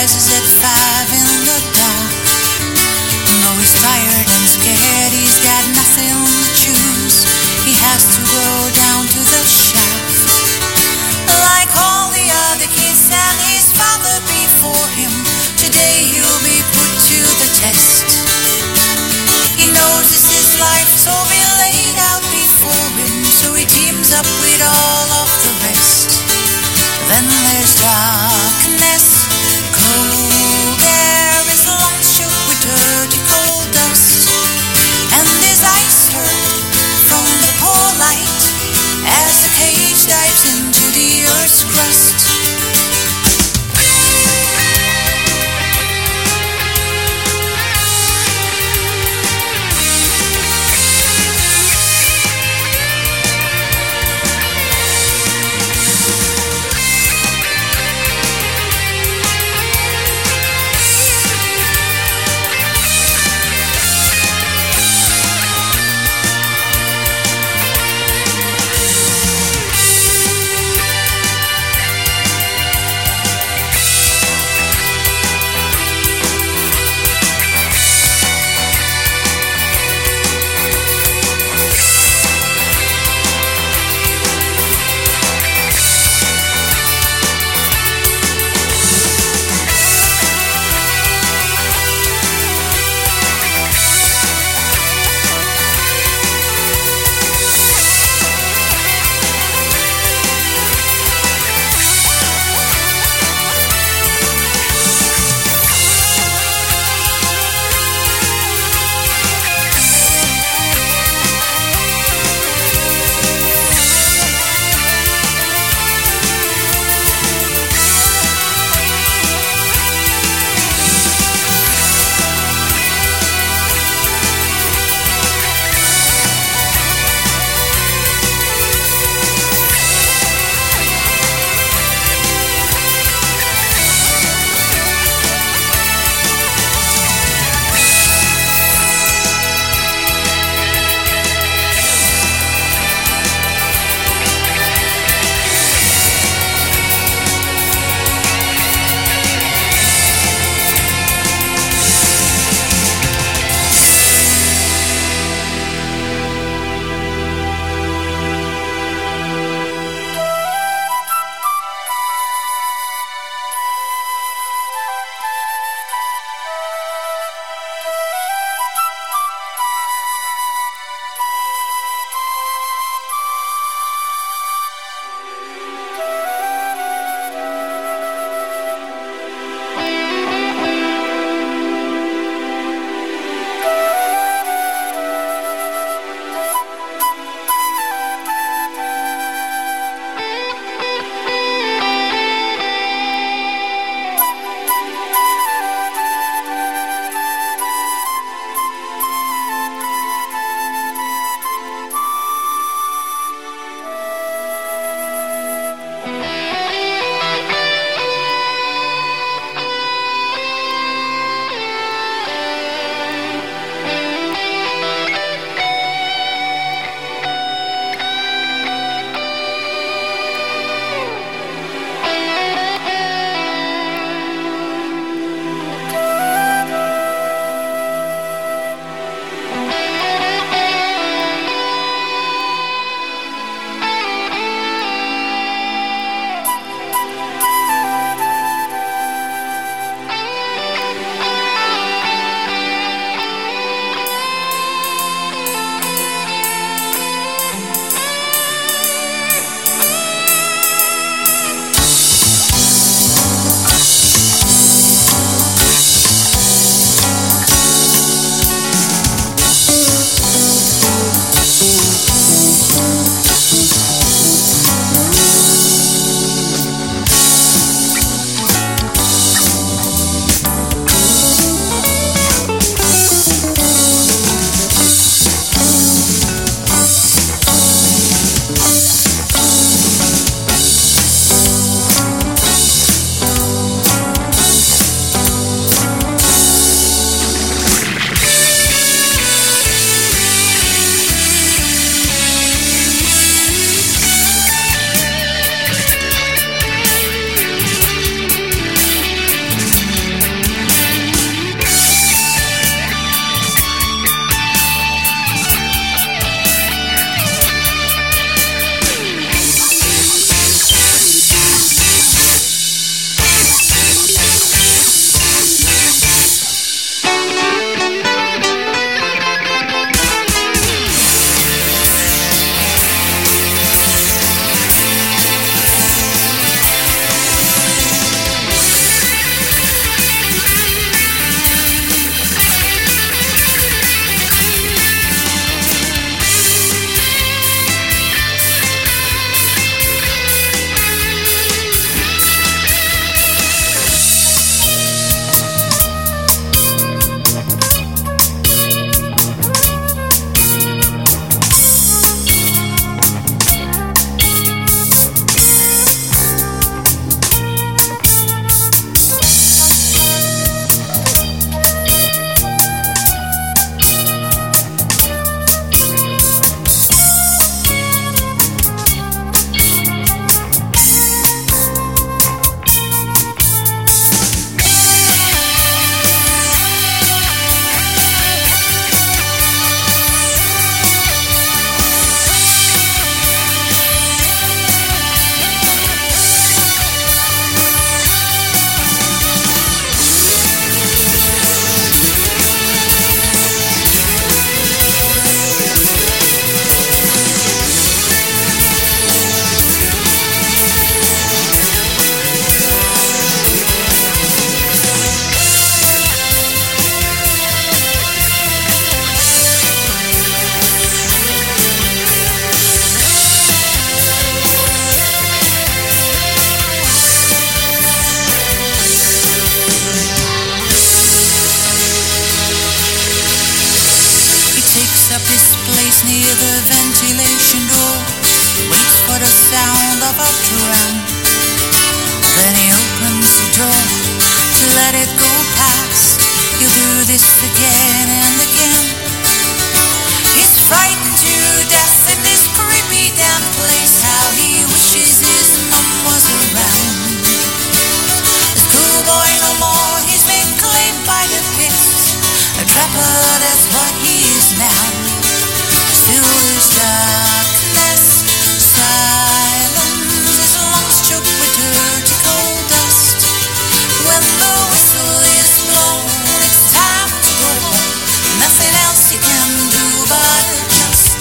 rises at five in the dark. Though he's tired and scared, he's got nothing to choose. He has to go down to the shaft. Like all the other kids and his father before him, today he'll be put to the test. He knows this is life, so be laid out before him, so he teams up with all of the rest. Then there's darkness, cold air is lungs choked with dirty coal dust, and there's ice hurt from the poor light as the cage dives into the earth's crust. darkness, silence is lungs choked with dirty coal dust. When the whistle is blown, it's time to go home. Nothing else you can do but adjust.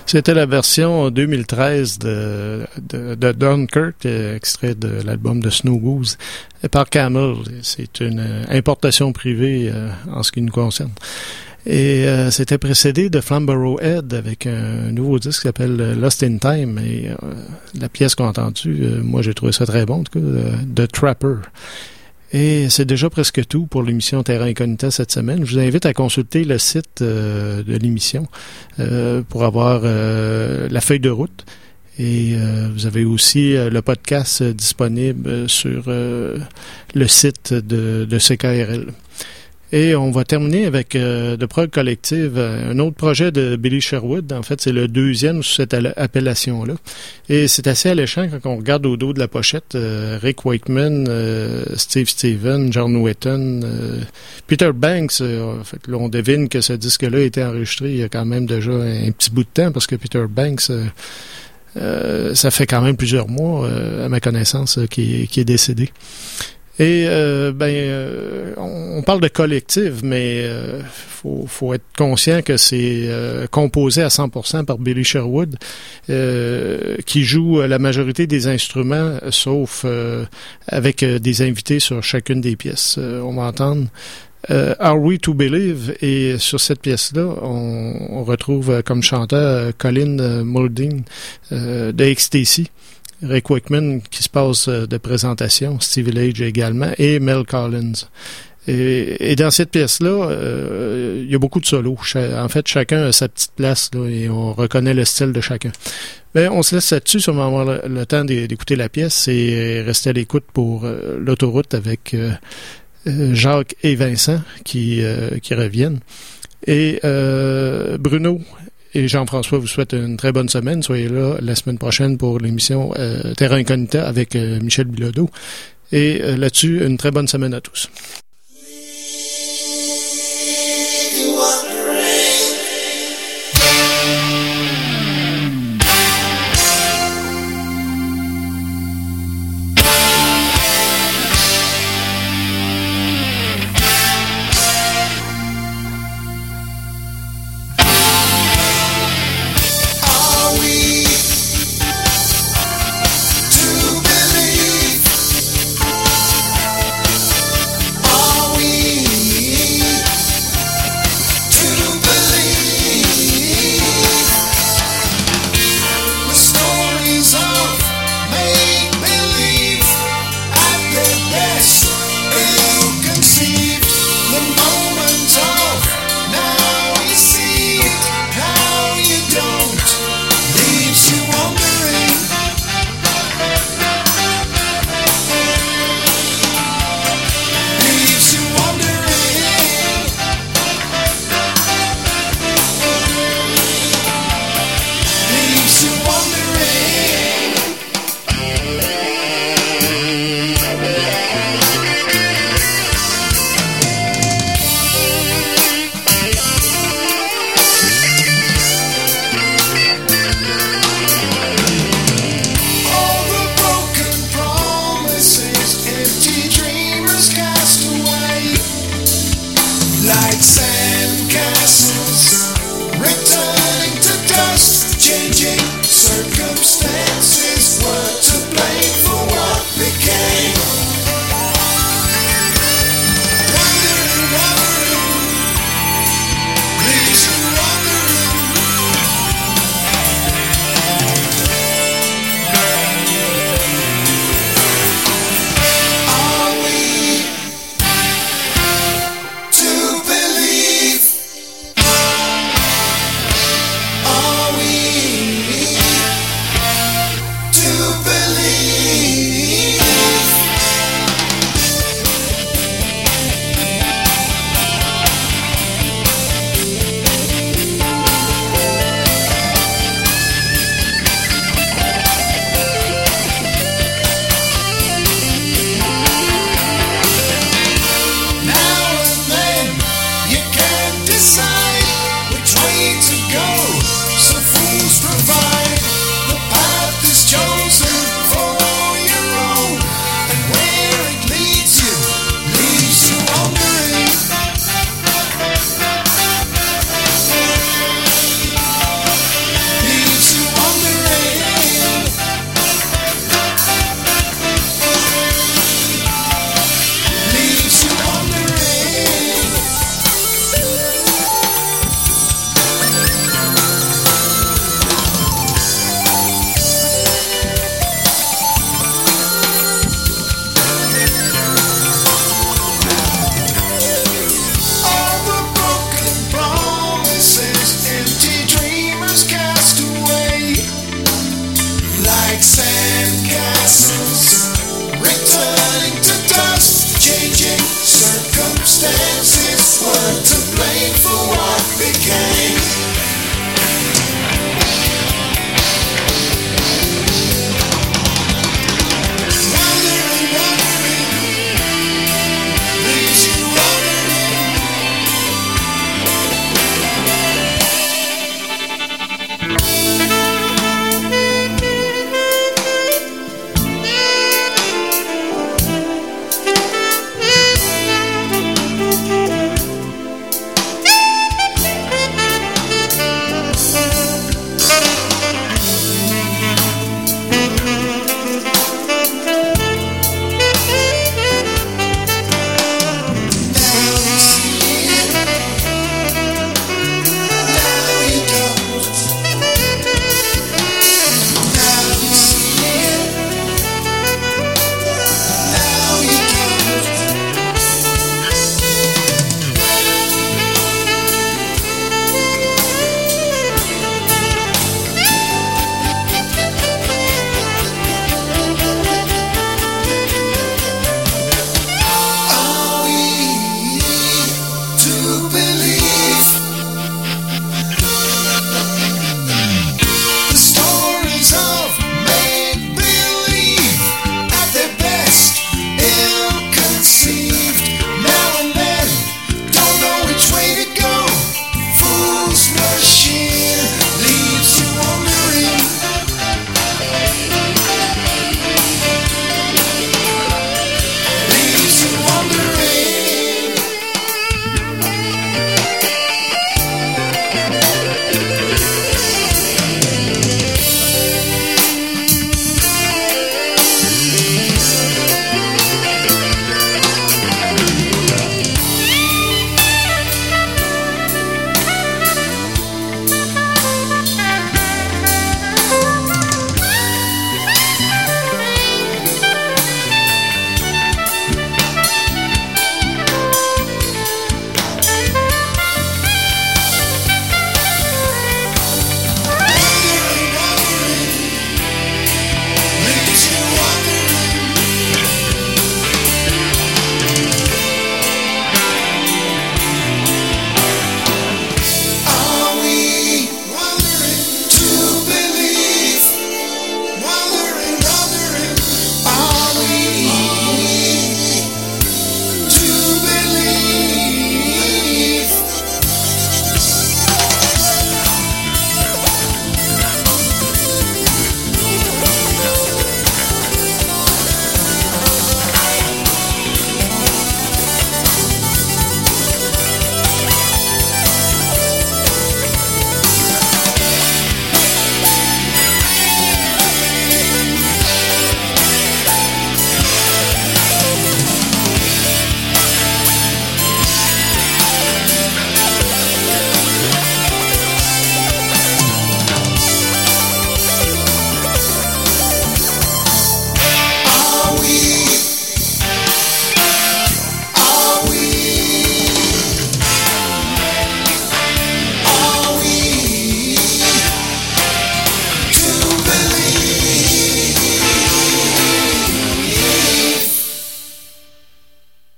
C'était la version deux mille treize de, de, de Dunkirk, extrait de l'album de Snow Goose, par Camel. C'est une importation privée euh, en ce qui nous concerne. Et euh, c'était précédé de Flamborough Head avec un nouveau disque qui s'appelle Lost in Time. Et euh, la pièce qu'on a entendue, euh, moi j'ai trouvé ça très bon, en tout cas, de Trapper. Et c'est déjà presque tout pour l'émission Terra Incognita cette semaine. Je vous invite à consulter le site euh, de l'émission euh, pour avoir euh, la feuille de route. Et euh, vous avez aussi euh, le podcast euh, disponible sur euh, le site de, de C K R L. Et on va terminer avec euh, de prog collective, un autre projet de Billy Sherwood. En fait, c'est le deuxième sous cette appellation-là. Et c'est assez alléchant quand on regarde au dos de la pochette euh, Rick Wakeman, euh, Steve Steven, John Wetton, euh, Peter Banks. Euh, en fait, là, on devine que ce disque-là a été enregistré il y a quand même déjà un, un petit bout de temps parce que Peter Banks, euh, euh, ça fait quand même plusieurs mois, euh, à ma connaissance, euh, qui, qui est décédé. Et euh, ben, euh, on parle de collectif, mais euh, faut, faut être conscient que c'est euh, composé à cent pour cent par Billy Sherwood, euh, qui joue la majorité des instruments, sauf euh, avec euh, des invités sur chacune des pièces. Euh, on va entendre euh, Are We to Believe, et sur cette pièce-là, on, on retrouve euh, comme chanteur euh, Colin Moulding euh, de X T C. Rick Wakeman qui se passe de présentation, Stevie Lage également, et Mel Collins. Et, et dans cette pièce-là, euh, il y a beaucoup de solos. En fait, chacun a sa petite place là, et on reconnaît le style de chacun. Ben, on se laisse là-dessus, si on va avoir le, le temps d'écouter la pièce et rester à l'écoute pour euh, l'autoroute avec euh, Jacques et Vincent qui, euh, qui reviennent. Et euh, Bruno et Jean-François vous souhaitent une très bonne semaine. Soyez là la semaine prochaine pour l'émission euh, Terra Incognita avec euh, Michel Bilodeau. Et euh, là-dessus, une très bonne semaine à tous. Are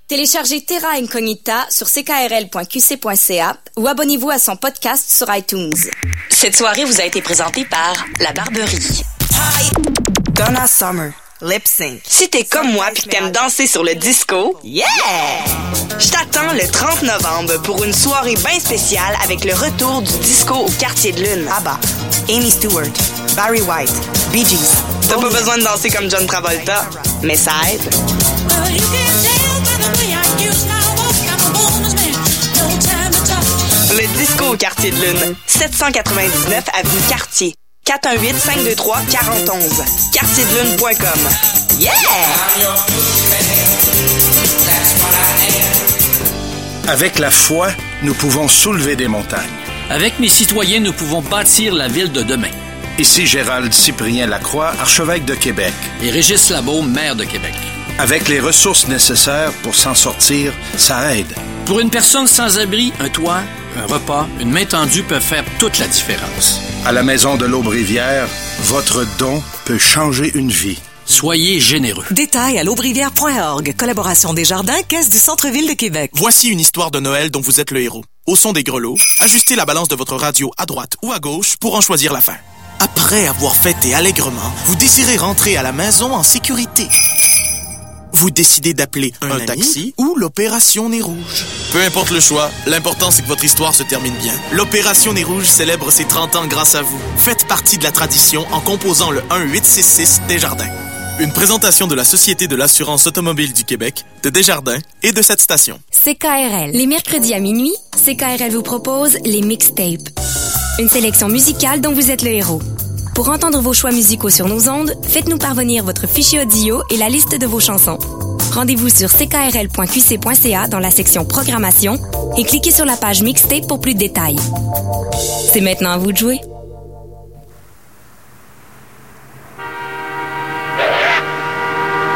Téléchargez Terra Incognita sur c k r l point q c point c a ou abonnez-vous à son podcast sur iTunes. Cette soirée vous a été présentée par La Barberie. Donna Summer, Lip Sync. Si t'es comme moi pis que t'aimes danser sur le disco, yeah! Je t'attends le trente novembre pour une soirée bien spéciale avec le retour du disco au Quartier de Lune. ABBA, Amy Stewart, Barry White, Bee Gees. T'as pas besoin de danser comme John Travolta, mais ça aide. Le disco au Quartier de Lune, sept cent quatre-vingt-dix-neuf avenue Cartier. quatre un huit, cinq deux trois, quatre zéro un un. quartier de lune point com. Yeah! Avec la foi, nous pouvons soulever des montagnes. Avec mes citoyens, nous pouvons bâtir la ville de demain. Ici Gérald Cyprien Lacroix, archevêque de Québec. Et Régis Labo, maire de Québec. Avec les ressources nécessaires pour s'en sortir, ça aide. Pour une personne sans abri, un toit, un repas, une main tendue peuvent faire toute la différence. À la Maison de l'Aubrivière, votre don peut changer une vie. Soyez généreux. Détails à l'aubrivière point org. Collaboration Desjardins, Caisse du Centre-Ville de Québec. Voici une histoire de Noël dont vous êtes le héros. Au son des grelots, ajustez la balance de votre radio à droite ou à gauche pour en choisir la fin. Après avoir fêté allègrement, vous désirez rentrer à la maison en sécurité. Vous décidez d'appeler un, un taxi ou l'Opération Nez Rouge. Peu importe le choix, l'important c'est que votre histoire se termine bien. L'Opération Nez Rouge célèbre ses trente ans grâce à vous. Faites partie de la tradition en composant le un huit six six Desjardins. Une présentation de la Société de l'assurance automobile du Québec, de Desjardins et de cette station. C K R L. Les mercredis à minuit, C K R L vous propose les mixtapes. Une sélection musicale dont vous êtes le héros. Pour entendre vos choix musicaux sur nos ondes, faites-nous parvenir votre fichier audio et la liste de vos chansons. Rendez-vous sur c k r l point q c point c a dans la section Programmation et cliquez sur la page Mixtape pour plus de détails. C'est maintenant à vous de jouer.